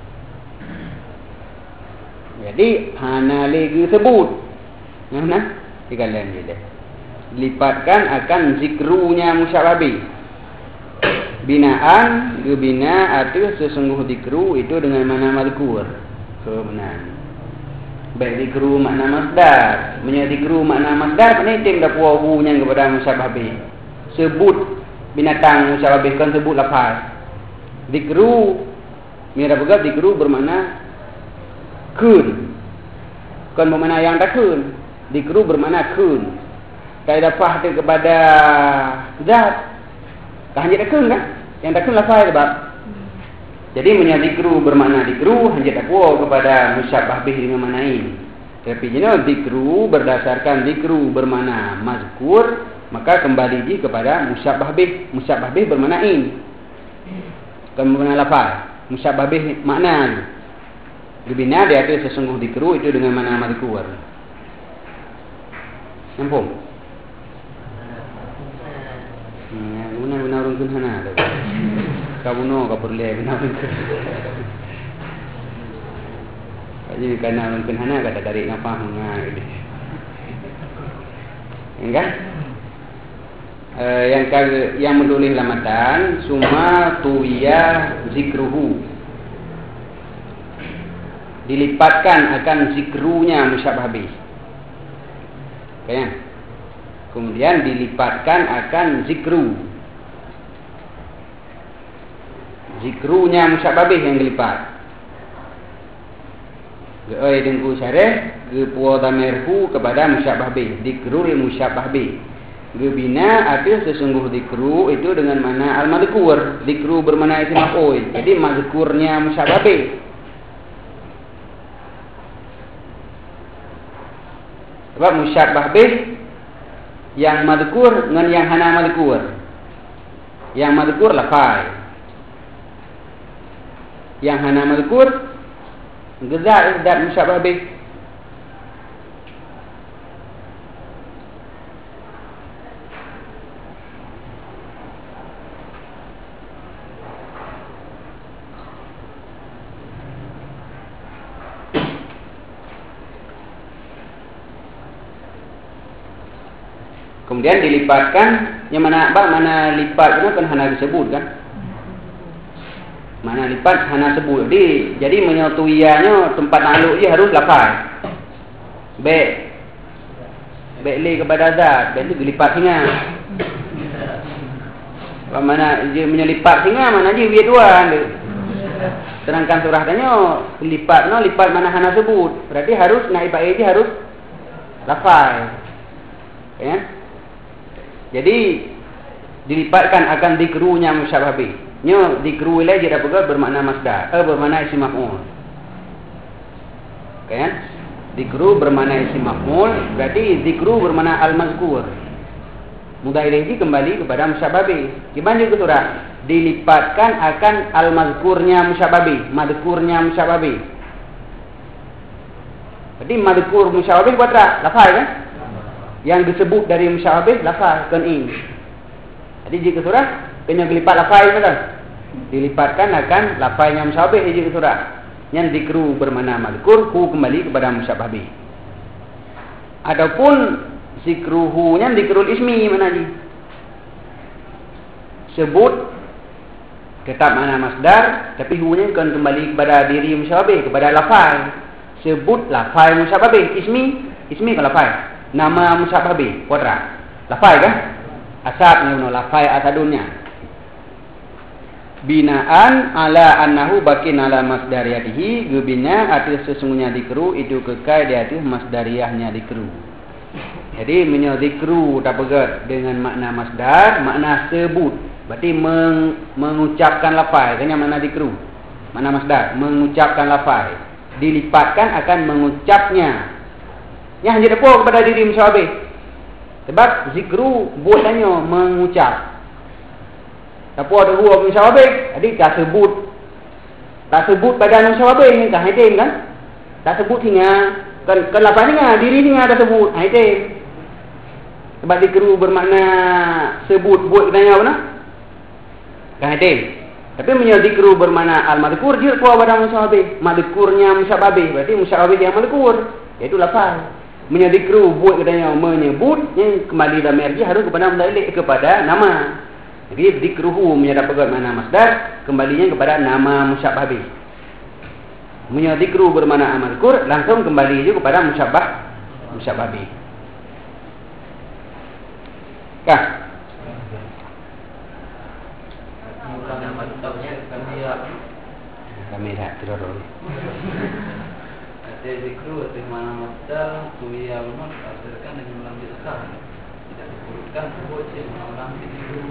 Jadi hana lagi sebut. Ya nah, dikalian dia. Lipatkan akan zikrunya musyababih. Binaan, gebina atau sesungguh dikru itu dengan mana mazkur. Kebenaran. Baik dikru makna masdar, menjadi dikru makna masdar penting dah puahunya kepada musyababih. Sebut binatang musyababih kan sebut lafaz. Dikru mira begat dikru bermakna kun. Kan bermakna yang tak kun. Dikru bermakna kun. Kaidah faham kepada zat. Kan hanya kun kan? Yang takun lafaz sebab. Jadi menjadi dikru bermakna dikru hanya takwa kepada musyabah bih dengan makna ini. Tapi jenis dikru berdasarkan dikru bermakna mazkur, maka kembali di kepada musyabah bih. Musyabah bih bermakna ini. Kan bermakna lafaz. Musyabah bih makna. Dibina dia itu sesungguh dikru itu dengan makna mazkur. Nampak? Guna orang kun hana ada. Kabuno kapurle guna orang kun. Jadi karena orang kun hana kata tarik ngapa hanga gitu. Enggak? Yang menulis lamatan summa tuwiya zikruhu. Dilipatkan akan zikrunya musyabah bih. Kayaknya. Kemudian dilipatkan akan zikru. Zikrunya musyababih yang dilipat. Geoi dengku syareh, gepuo damerhu kepada musyababih. Dikrul musyababih. Gebina artinya sesungguh dikru itu dengan mana al-madhkur. Dikru bermakna isim maf'ul. Jadi mazkurnya musyababih. Sebab musyababih yang madhkur dengan yang hana madhkur. Yang madhkur lafaz. Yang hana madhkur geza dan musyababih. Kemudian dilipatkan yang mana lipat itu kan hana disebut kan. Mana lipat hana sebut. Jadi menyatuiannya tempat nakluk dia harus lafaz. Baik li kepada zat, dan itu dilipat singa. Mana dia menyelipat singa, mana dia biar dua. Sedangkan surah tanya lipat mana hana sebut. Berarti harus naib air dia harus lafal. Ya. Jadi dilipatkan akan dikrunya musyabbabi. Nya dikru ilai dia dapat bermakna masdar, bermakna isim maf'ul. Kan? Dikru bermakna isim maf'ul, berarti dikru bermakna al-mazkur. Mudhaf ilaih kembali kepada musyabbabi. Gimana itu surah? Dilipatkan akan al-mazkurnya musyabbabi, madkurnya musyabbabi. Jadi madkur musyabbabi buat tak? Lafaz kan? Yang disebut dari musyabbabi lafaz kan ini. Jadi jika surah kena dilipat lafaz betul. Dilipatkan akan lafaznya musyabbabi jika surah. Yang dikru bermakna madkur, hu kembali kepada musyabbabi. Adapun zikruhu-nya dikrul ismi mana lagi? Sebut tetap mana masdar, tapi hu-nya kan kembali kepada diri musyabbabi, kepada lafaz. Sebut lafaz musyabbabi, ismi kan lafaz. Nama musyabbabi, kodra. Lafaz kan? Asadnya lafaz asadunnya. Binaan ala annahu bakin ala masdariyatihi, gebina arti sesungguhnya dikru itu kekal di atas masdariyahnya dikru. Jadi menyadikru tak pegat dengan makna masdar, makna sebut. Berarti mengucapkan lafaz. Kan makna dikru. Makna masdar, mengucapkan lafaz. Dilipatkan akan mengucapnya. Yang hanya depa kepada diri musyabbabi. Sebab zikru buatannya mengucap. Tapi ada huruf musyabbabi, jadi tak sebut pada musyabbabi ni kan haitim kan? Tak sebut hingga kan lafaz ni diri ni ada sebut haitim. Sebab dikru bermakna sebut buat kita apa nak? Kan haitim. Tapi menyadikru bermakna al-madhkur dia puas pada musyabbabi. Madhkurnya musyabbabi, berarti musyabbabi dia madhkur, iaitu lafaz. Menyadikru buat katanya menyebut yang kembali dalam erji harus kepada mudalik kepada nama. Jadi dikruhu menyadap pegat makna masdar, kembalinya kepada nama musyabbabi. Menyadikru bermakna al-madhkur, langsung kembali juga kepada musyabbabi. Kah? Kami tak terlalu. Ada zikru atau mana masdar tuya rumah asalkan dengan mengambil sah. Tidak disebutkan sebut je mengambil zikru.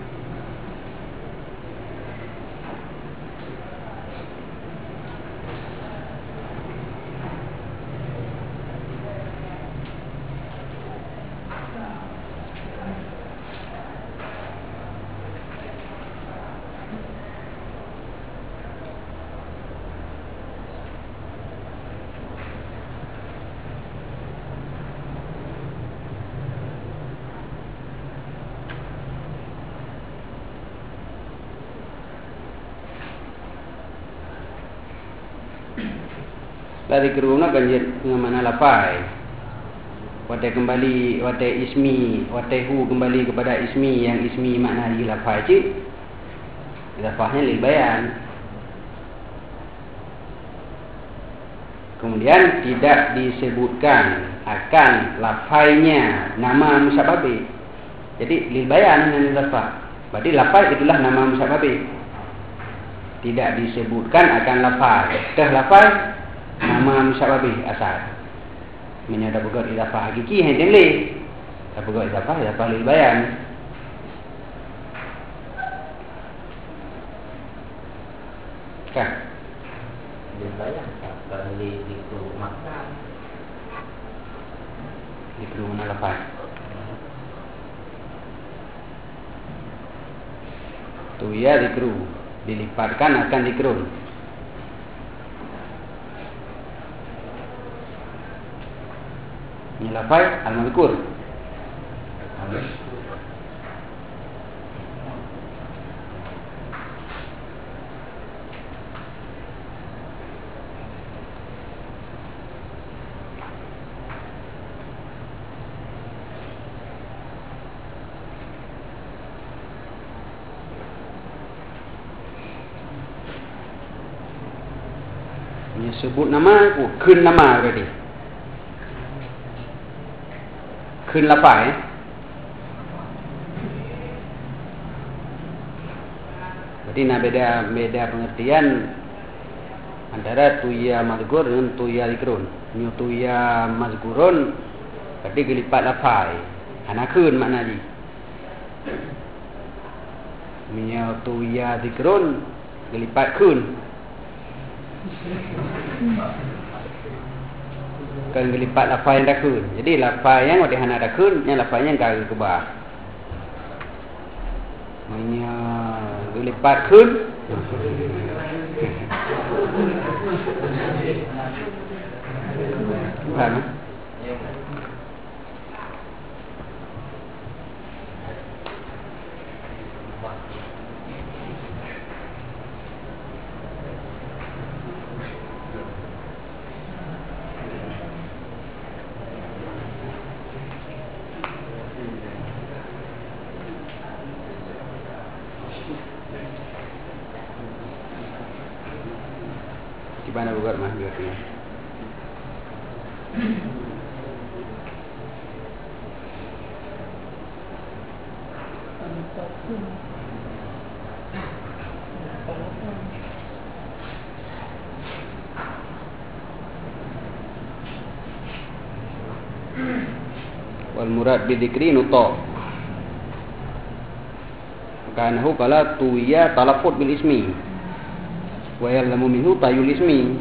Dari keruna ganjil dengan mana lafaz. Watai kembali, watai ismi, watai hu kembali kepada ismi yang ismi makna di lafaz cik. Lafaznya lil bayan. Kemudian tidak disebutkan akan lafaznya nama musyabbabi. Jadi lil bayan dengan lafaz. Berarti lafaz itulah nama musyabbabi. Tidak disebutkan akan lafaz. Lafaz nama musyabbabi asal. Menyadap begat idafah hakiki yang temleh. Tak begat idafah lil bayan. Kan? Lil bayan tak boleh dikru makan. Dikru mana lafaz? Tu ya dikru. Dilipatkan akan dikru. Ini lafaz al-madhkur. Ini sebut nama, kun nama berarti. Kun lafaz Berarti beda pengertian antara tuya mazkur dengan tuya zikrun. Nyu tuya mazkurun berarti gelipat lafai. Anakun makna ni. Nyu tuya zikrun gelipat kun. Kan gelipat lafai yang dakun. Jadi lafai yang ada hana dakun, yang lafai yang kagak kebah. Nyu gelipat kun. Faham? Gimana buat mah biasanya? Wal murad bidzikri nuta. Kanahu kala tuya talafut bil ismi. Wa yalamu minhu tayul ismi.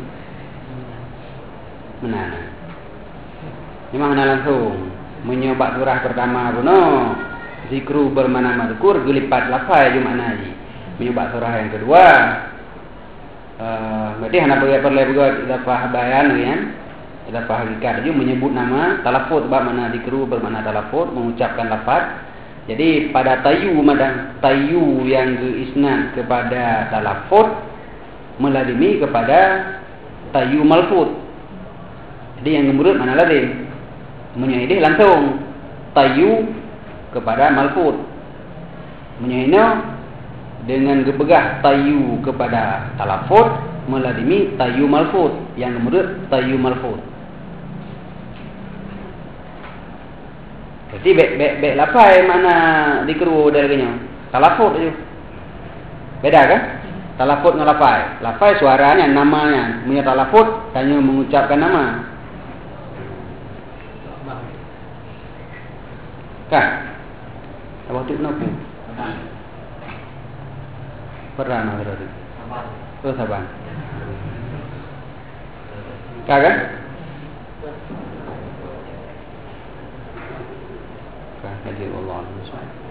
Mana? Memang langsung menyebab surah pertama puno zikru bermana madkur gelipat lafaz ju makna ji. Menyebab surah yang kedua berarti hana perlu lafaz bayan kan? Lafaz hakikat ju menyebut nama talafut bermakna zikru bermakna talafut mengucapkan lafaz. Jadi pada tayu yang isnad kepada talafut meladimi kepada tayu malfut. Jadi yang gemurut mana lazim? Menyaidih langsung tayu kepada malfut. Menyaidih dengan gebegah tayu kepada talafut meladimi tayu malfut. Yang gemurut tayu malfut. Jadi baik lafaz mana dikeru dalganya? Talafut tu. Beda kan? Talafut dengan lafaz. Lafaz suaranya, namanya. Punya talafut hanya mengucapkan nama. Kan? Apa tu kenapa? Pernah nak berarti. Oh sabar. Kan? Kan? Hadir Allah.